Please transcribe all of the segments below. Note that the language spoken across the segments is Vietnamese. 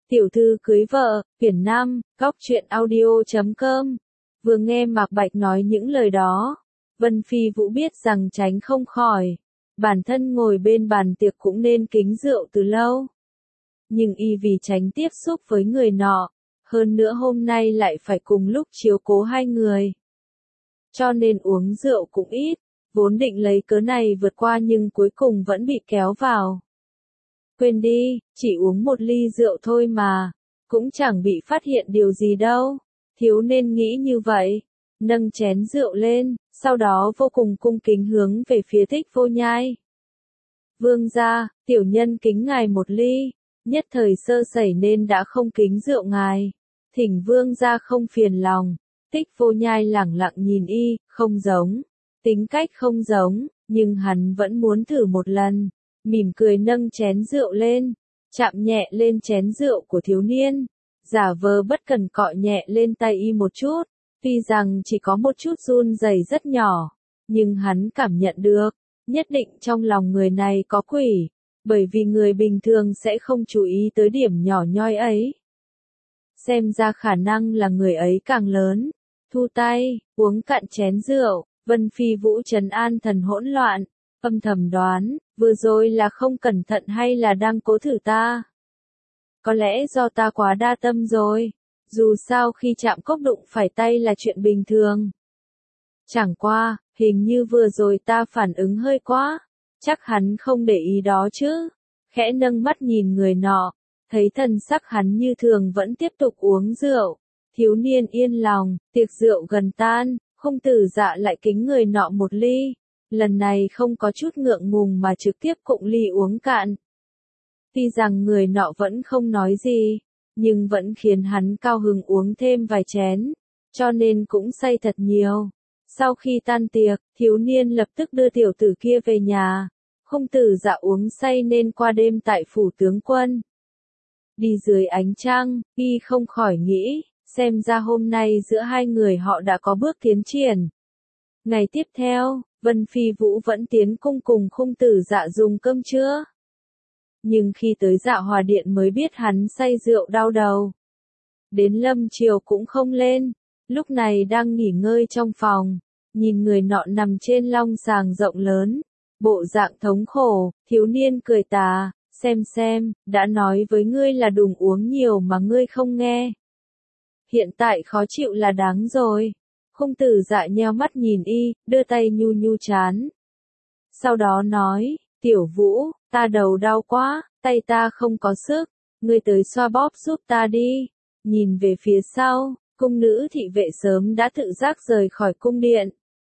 Tiểu thư cưới vợ, quyển 5, góc truyện audio.com. Vừa nghe Mạc Bạch nói những lời đó, Vân Phi Vũ biết rằng tránh không khỏi. Bản thân ngồi bên bàn tiệc cũng nên kính rượu từ lâu. Nhưng y vì tránh tiếp xúc với người nọ, hơn nữa hôm nay lại phải cùng lúc chiếu cố hai người. Cho nên uống rượu cũng ít, vốn định lấy cớ này vượt qua nhưng cuối cùng vẫn bị kéo vào. Quên đi, chỉ uống một ly rượu thôi mà, cũng chẳng bị phát hiện điều gì đâu, thiếu nên nghĩ như vậy. Nâng chén rượu lên, sau đó vô cùng cung kính hướng về phía Thích Vô Nhai. Vương gia, tiểu nhân kính ngài một ly, nhất thời sơ sẩy nên đã không kính rượu ngài. Thỉnh vương gia không phiền lòng. Thích Vô Nhai lẳng lặng nhìn y, không giống, tính cách không giống, nhưng hắn vẫn muốn thử một lần. Mỉm cười nâng chén rượu lên, chạm nhẹ lên chén rượu của thiếu niên, giả vờ bất cần cọ nhẹ lên tay y một chút, tuy rằng chỉ có một chút run rẩy rất nhỏ, nhưng hắn cảm nhận được, nhất định trong lòng người này có quỷ, bởi vì người bình thường sẽ không chú ý tới điểm nhỏ nhoi ấy. Xem ra khả năng là người ấy càng lớn. Thu tay, uống cạn chén rượu, Vân Phi Vũ trấn an thần hỗn loạn, âm thầm đoán, vừa rồi là không cẩn thận hay là đang cố thử ta? Có lẽ do ta quá đa tâm rồi, dù sao khi chạm cốc đụng phải tay là chuyện bình thường. Chẳng qua, hình như vừa rồi ta phản ứng hơi quá, chắc hắn không để ý đó chứ. Khẽ nâng mắt nhìn người nọ, thấy thần sắc hắn như thường vẫn tiếp tục uống rượu. Thiếu niên yên lòng, tiệc rượu gần tan, Khung Tử Dạ lại kính người nọ một ly. Lần này không có chút ngượng ngùng mà trực tiếp cụng ly uống cạn. Tuy rằng người nọ vẫn không nói gì, nhưng vẫn khiến hắn cao hứng uống thêm vài chén, cho nên cũng say thật nhiều. Sau khi tan tiệc, thiếu niên lập tức đưa tiểu tử kia về nhà. Khung Tử Dạ uống say nên qua đêm tại phủ tướng quân. Đi dưới ánh trăng, y không khỏi nghĩ, xem ra hôm nay giữa hai người họ đã có bước tiến triển. Ngày tiếp theo, Vân Phi Vũ vẫn tiến cung cùng Khung Tử Dạ dùng cơm trưa. Nhưng khi tới Dạ Hòa Điện mới biết hắn say rượu đau đầu. Đến lâm chiều cũng không lên, lúc này đang nghỉ ngơi trong phòng, nhìn người nọ nằm trên long sàng rộng lớn, bộ dạng thống khổ, thiếu niên cười tà, xem, đã nói với ngươi là đừng uống nhiều mà ngươi không nghe. Hiện tại khó chịu là đáng rồi. Khung Tử Dạ nheo mắt nhìn y, đưa tay nhu nhu trán. Sau đó nói, Tiểu Vũ, ta đầu đau quá, tay ta không có sức, ngươi tới xoa bóp giúp ta đi. Nhìn về phía sau, cung nữ thị vệ sớm đã tự giác rời khỏi cung điện.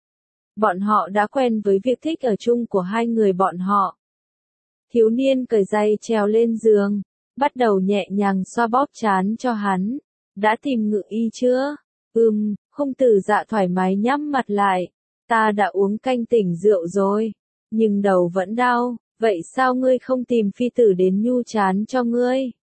Bọn họ đã quen với việc thích ở chung của hai người bọn họ. Thiếu niên cởi giày trèo lên giường, bắt đầu nhẹ nhàng xoa bóp trán cho hắn. Đã tìm ngự y chưa? Khung Tử Dạ thoải mái nhắm mặt lại. Ta đã uống canh tỉnh rượu rồi, nhưng đầu vẫn đau, vậy sao ngươi không tìm phi tử đến nhu trán cho ngươi?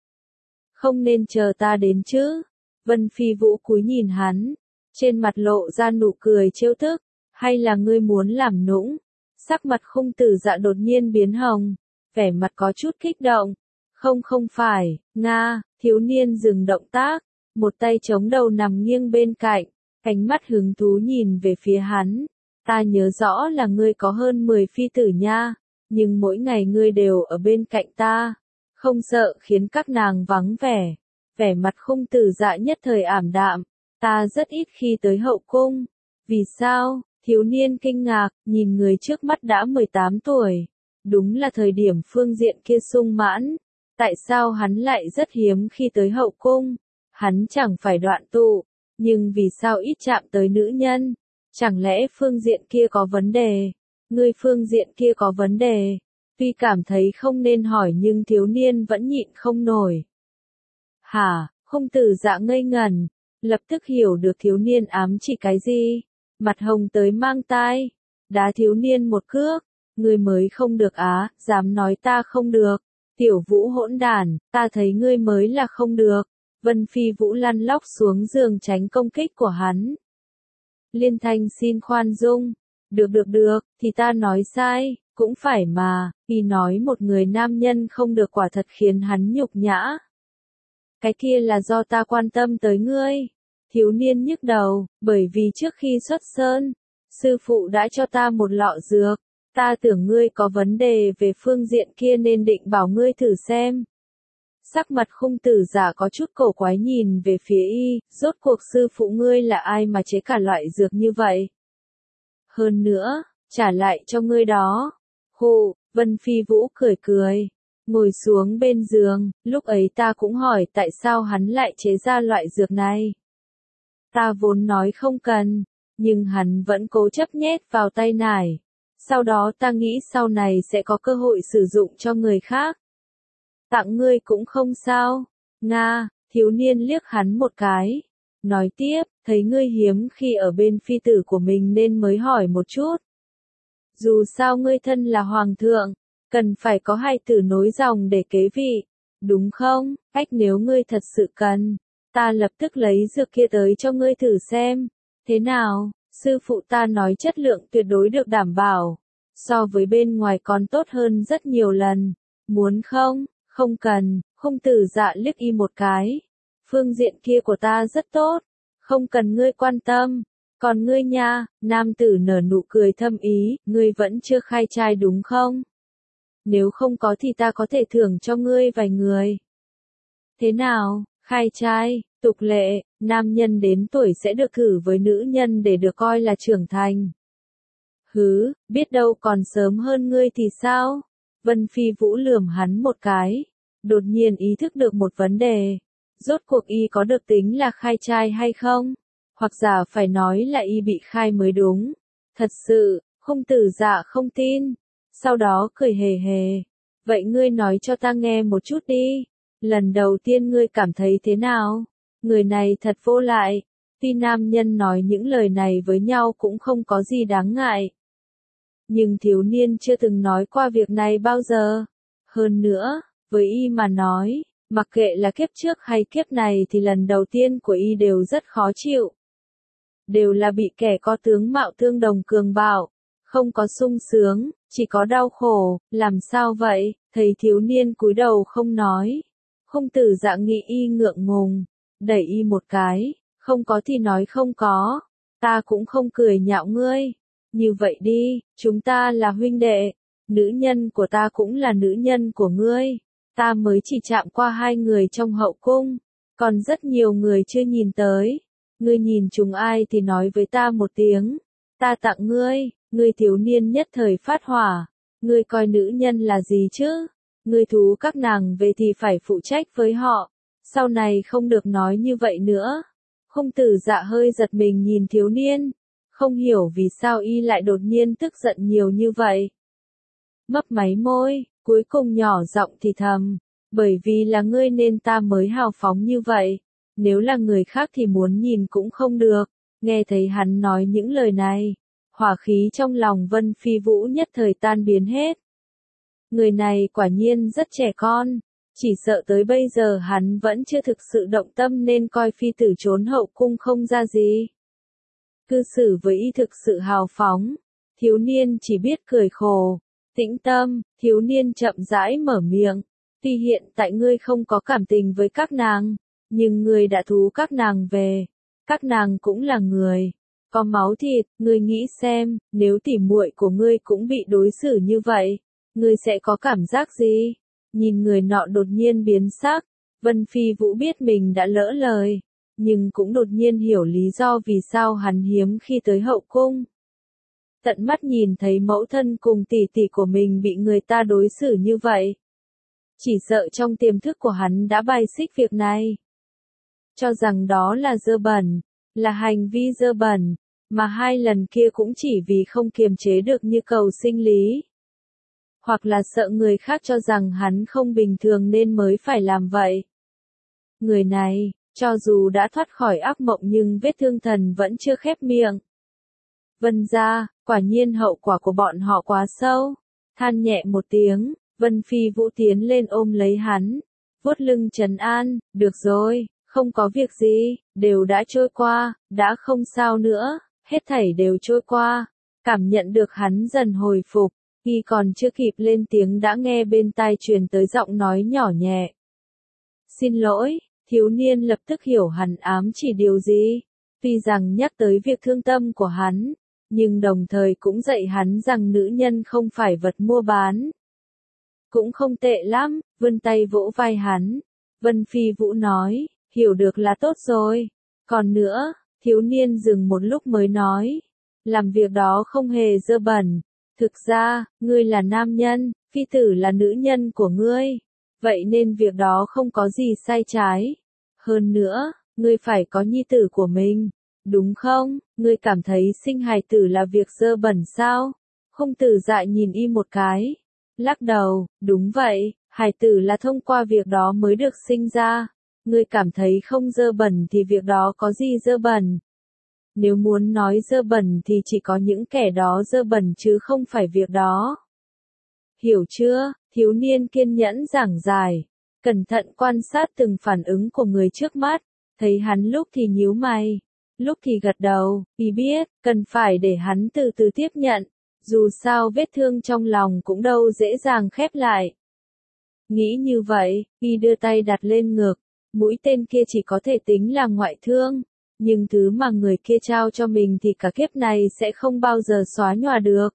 Không nên chờ ta đến chứ? Vân Phi Vũ cúi nhìn hắn, trên mặt lộ ra nụ cười trêu tức, hay là ngươi muốn làm nũng? Sắc mặt Khung Tử Dạ đột nhiên biến hồng, vẻ mặt có chút kích động. Không phải, Nga, thiếu niên dừng động tác, một tay chống đầu nằm nghiêng bên cạnh, ánh mắt hứng thú nhìn về phía hắn. Ta nhớ rõ là ngươi có hơn 10 phi tử nha, nhưng mỗi ngày ngươi đều ở bên cạnh ta, không sợ khiến các nàng vắng vẻ. Vẻ mặt Khung Tử Dạ nhất thời ảm đạm, ta rất ít khi tới hậu cung. Vì sao? Thiếu niên kinh ngạc, nhìn người trước mắt đã 18 tuổi. Đúng là thời điểm phương diện kia sung mãn. Tại sao hắn lại rất hiếm khi tới hậu cung? Hắn chẳng phải đoạn tụ, nhưng vì sao ít chạm tới nữ nhân? Chẳng lẽ phương diện kia có vấn đề? Ngươi phương diện kia có vấn đề? Tuy cảm thấy không nên hỏi nhưng thiếu niên vẫn nhịn không nổi. Hả? Khung Tử Dạ ngây ngẩn, lập tức hiểu được thiếu niên ám chỉ cái gì. Mặt hồng tới mang tai, đá thiếu niên một cước. Ngươi mới không được á, dám nói ta không được. Tiểu Vũ hỗn đản, ta thấy ngươi mới là không được. Vân Phi Vũ lăn lóc xuống giường tránh công kích của hắn. Liên Thanh xin khoan dung. Được, thì ta nói sai, cũng phải mà, vì nói một người nam nhân không được quả thật khiến hắn nhục nhã. Cái kia là do ta quan tâm tới ngươi. Thiếu niên nhức đầu, bởi vì trước khi xuất sơn, sư phụ đã cho ta một lọ dược. Ta tưởng ngươi có vấn đề về phương diện kia nên định bảo ngươi thử xem. Sắc mặt Khung Tử Dạ có chút cổ quái nhìn về phía y, rốt cuộc sư phụ ngươi là ai mà chế cả loại dược như vậy? Hơn nữa, trả lại cho ngươi đó. Hù, Vân Phi Vũ cười cười, ngồi xuống bên giường, lúc ấy ta cũng hỏi tại sao hắn lại chế ra loại dược này. Ta vốn nói không cần, nhưng hắn vẫn cố chấp nhét vào tay nải. Sau đó ta nghĩ sau này sẽ có cơ hội sử dụng cho người khác. Tặng ngươi cũng không sao. Nga, thiếu niên liếc hắn một cái. Nói tiếp, thấy ngươi hiếm khi ở bên phi tử của mình nên mới hỏi một chút. Dù sao ngươi thân là hoàng thượng, cần phải có hai tử nối dòng để kế vị. Đúng không? Cách nếu ngươi thật sự cần, ta lập tức lấy dược kia tới cho ngươi thử xem. Thế nào? Sư phụ ta nói chất lượng tuyệt đối được đảm bảo. So với bên ngoài còn tốt hơn rất nhiều lần. Muốn không? Không cần. Khung Tử Dạ liếc y một cái. Phương diện kia của ta rất tốt. Không cần ngươi quan tâm. Còn ngươi nha, nam tử nở nụ cười thâm ý, ngươi vẫn chưa khai trai đúng không? Nếu không có thì ta có thể thưởng cho ngươi vài người. Thế nào, khai trai, tục lệ, nam nhân đến tuổi sẽ được thử với nữ nhân để được coi là trưởng thành. Hứ, biết đâu còn sớm hơn ngươi thì sao? Vân Phi Vũ lườm hắn một cái, đột nhiên ý thức được một vấn đề. Rốt cuộc y có được tính là khai trai hay không? Hoặc giả phải nói là y bị khai mới đúng. Thật sự, Khung Tử Dạ không tin. Sau đó cười hề hề. Vậy ngươi nói cho ta nghe một chút đi. Lần đầu tiên ngươi cảm thấy thế nào? Người này thật vô lại. Tuy nam nhân nói những lời này với nhau cũng không có gì đáng ngại. Nhưng thiếu niên chưa từng nói qua việc này bao giờ. Hơn nữa, với y mà nói, mặc kệ là kiếp trước hay kiếp này thì lần đầu tiên của y đều rất khó chịu. Đều là bị kẻ có tướng mạo tương đồng cường bạo, không có sung sướng, chỉ có đau khổ, làm sao vậy? Thấy thiếu niên cúi đầu không nói. Khung Tử Dạ nghĩ y ngượng ngùng, đẩy y một cái, không có thì nói không có, ta cũng không cười nhạo ngươi. Như vậy đi, chúng ta là huynh đệ, nữ nhân của ta cũng là nữ nhân của ngươi, ta mới chỉ chạm qua hai người trong hậu cung, còn rất nhiều người chưa nhìn tới. Ngươi nhìn chúng ai thì nói với ta một tiếng, ta tặng ngươi. Ngươi thiếu niên nhất thời phát hỏa, ngươi coi nữ nhân là gì chứ? Ngươi thú các nàng về thì phải phụ trách với họ, sau này không được nói như vậy nữa. Khung Tử Dạ hơi giật mình nhìn thiếu niên, không hiểu vì sao y lại đột nhiên tức giận nhiều như vậy. Mấp máy môi, cuối cùng nhỏ giọng thì thầm, bởi vì là ngươi nên ta mới hào phóng như vậy, nếu là người khác thì muốn nhìn cũng không được. Nghe thấy hắn nói những lời này, hỏa khí trong lòng Vân Phi Vũ nhất thời tan biến hết. Người này quả nhiên rất trẻ con, chỉ sợ tới bây giờ hắn vẫn chưa thực sự động tâm nên coi phi tử trốn hậu cung không ra gì. Cư xử với y thực sự hào phóng, thiếu niên chỉ biết cười khổ. Tĩnh tâm, thiếu niên chậm rãi mở miệng, tuy hiện tại ngươi không có cảm tình với các nàng, nhưng ngươi đã thú các nàng về, các nàng cũng là người, có máu thịt, ngươi nghĩ xem, nếu tỉ muội của ngươi cũng bị đối xử như vậy, ngươi sẽ có cảm giác gì? Nhìn người nọ đột nhiên biến sắc, Vân Phi Vũ biết mình đã lỡ lời, nhưng cũng đột nhiên hiểu lý do vì sao hắn hiếm khi tới hậu cung. Tận mắt nhìn thấy mẫu thân cùng tỷ tỷ của mình bị người ta đối xử như vậy. Chỉ sợ trong tiềm thức của hắn đã bài xích việc này. Cho rằng đó là dơ bẩn, là hành vi dơ bẩn, mà hai lần kia cũng chỉ vì không kiềm chế được như cầu sinh lý. Hoặc là sợ người khác cho rằng hắn không bình thường nên mới phải làm vậy. Người này, cho dù đã thoát khỏi ác mộng nhưng vết thương thần vẫn chưa khép miệng. Vân gia, quả nhiên hậu quả của bọn họ quá sâu. Than nhẹ một tiếng, Vân Phi Vũ tiến lên ôm lấy hắn, vuốt lưng trấn an, được rồi, không có việc gì, đều đã trôi qua, đã không sao nữa, hết thảy đều trôi qua. Cảm nhận được hắn dần hồi phục, y còn chưa kịp lên tiếng đã nghe bên tai truyền tới giọng nói nhỏ nhẹ. Xin lỗi, Thiếu niên lập tức hiểu hắn ám chỉ điều gì. Tuy rằng nhắc tới việc thương tâm của hắn, nhưng đồng thời cũng dạy hắn rằng nữ nhân không phải vật mua bán. Cũng không tệ lắm, vươn tay vỗ vai hắn. Vân Phi Vũ nói, hiểu được là tốt rồi. Còn nữa, thiếu niên dừng một lúc mới nói, làm việc đó không hề dơ bẩn. Thực ra, ngươi là nam nhân, phi tử là nữ nhân của ngươi. Vậy nên việc đó không có gì sai trái. Hơn nữa, ngươi phải có nhi tử của mình. Đúng không? Ngươi cảm thấy sinh hài tử là việc dơ bẩn sao? Khung Tử Dạ nhìn y một cái. Lắc đầu, đúng vậy, hài tử là thông qua việc đó mới được sinh ra. Ngươi cảm thấy không dơ bẩn thì việc đó có gì dơ bẩn? Nếu muốn nói dơ bẩn thì chỉ có những kẻ đó dơ bẩn chứ không phải việc đó. Hiểu chưa? Thiếu niên kiên nhẫn giảng giải. Cẩn thận quan sát từng phản ứng của người trước mắt. Thấy hắn lúc thì nhíu mày, lúc thì gật đầu, y biết, cần phải để hắn từ từ tiếp nhận. Dù sao vết thương trong lòng cũng đâu dễ dàng khép lại. Nghĩ như vậy, y đưa tay đặt lên ngực. Mũi tên kia chỉ có thể tính là ngoại thương. Nhưng thứ mà người kia trao cho mình thì cả kiếp này sẽ không bao giờ xóa nhòa được.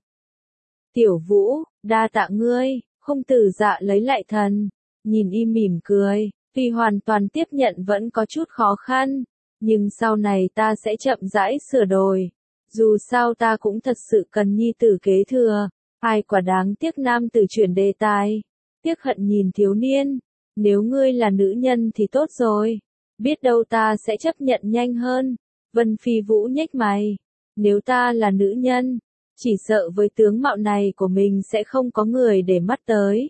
Tiểu Vũ, đa tạ ngươi. Khung Tử Dạ lấy lại thần. Nhìn y mỉm cười. Tuy hoàn toàn tiếp nhận vẫn có chút khó khăn. Nhưng sau này ta sẽ chậm rãi sửa đổi. Dù sao ta cũng thật sự cần nhi tử kế thừa. Ai quả đáng tiếc nam tử chuyển đề tài. Tiếc hận nhìn thiếu niên. Nếu ngươi là nữ nhân thì tốt rồi. Biết đâu ta sẽ chấp nhận nhanh hơn. Vân Phi Vũ nhếch mày. Nếu ta là nữ nhân, chỉ sợ với tướng mạo này của mình sẽ không có người để mắt tới.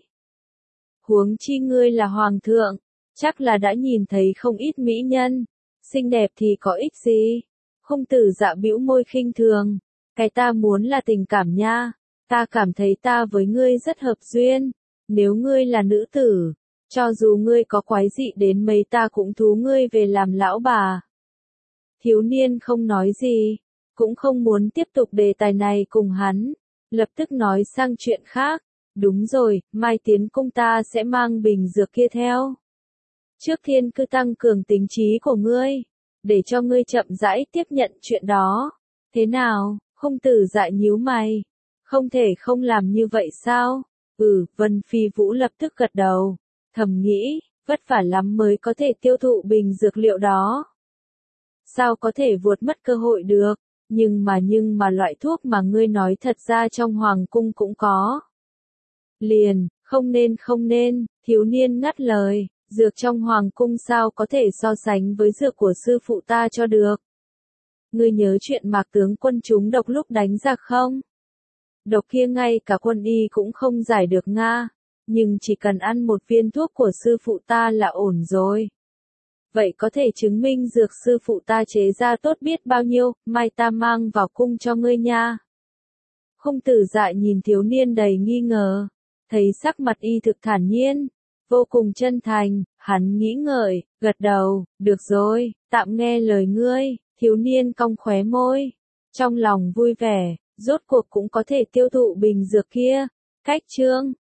Huống chi ngươi là hoàng thượng, chắc là đã nhìn thấy không ít mỹ nhân. Xinh đẹp thì có ích gì? Khung Tử Dạ bĩu môi khinh thường. Cái ta muốn là tình cảm nha. Ta cảm thấy ta với ngươi rất hợp duyên. Nếu ngươi là nữ tử, cho dù ngươi có quái dị đến mấy ta cũng thú ngươi về làm lão bà. Thiếu niên không nói gì, cũng không muốn tiếp tục đề tài này cùng hắn. Lập tức nói sang chuyện khác. Đúng rồi, mai tiến cung ta sẽ mang bình dược kia theo. Trước tiên cứ tăng cường tính trí của ngươi, để cho ngươi chậm rãi tiếp nhận chuyện đó. Thế nào? Khung Tử Dạ nhíu mày. Không thể không làm như vậy sao? Vân Phi Vũ lập tức gật đầu. Thầm nghĩ, vất vả lắm mới có thể tiêu thụ bình dược liệu đó. Sao có thể vuột mất cơ hội được? Nhưng mà loại thuốc mà ngươi nói thật ra trong hoàng cung cũng có. Liền, không nên, thiếu niên ngắt lời. Dược trong hoàng cung sao có thể so sánh với dược của sư phụ ta cho được. Ngươi nhớ chuyện Mạc tướng quân chúng độc lúc đánh giặc không? Độc kia ngay cả quân y cũng không giải được nga. Nhưng chỉ cần ăn một viên thuốc của sư phụ ta là ổn rồi. Vậy có thể chứng minh dược sư phụ ta chế ra tốt biết bao nhiêu, mai ta mang vào cung cho ngươi nha. Khung Tử Dạ nhìn thiếu niên đầy nghi ngờ. Thấy sắc mặt y thực thản nhiên, vô cùng chân thành, hắn nghĩ ngợi, gật đầu, được rồi, tạm nghe lời ngươi. Thiếu niên cong khóe môi, trong lòng vui vẻ, rốt cuộc cũng có thể tiêu thụ bình dược kia. Cách chương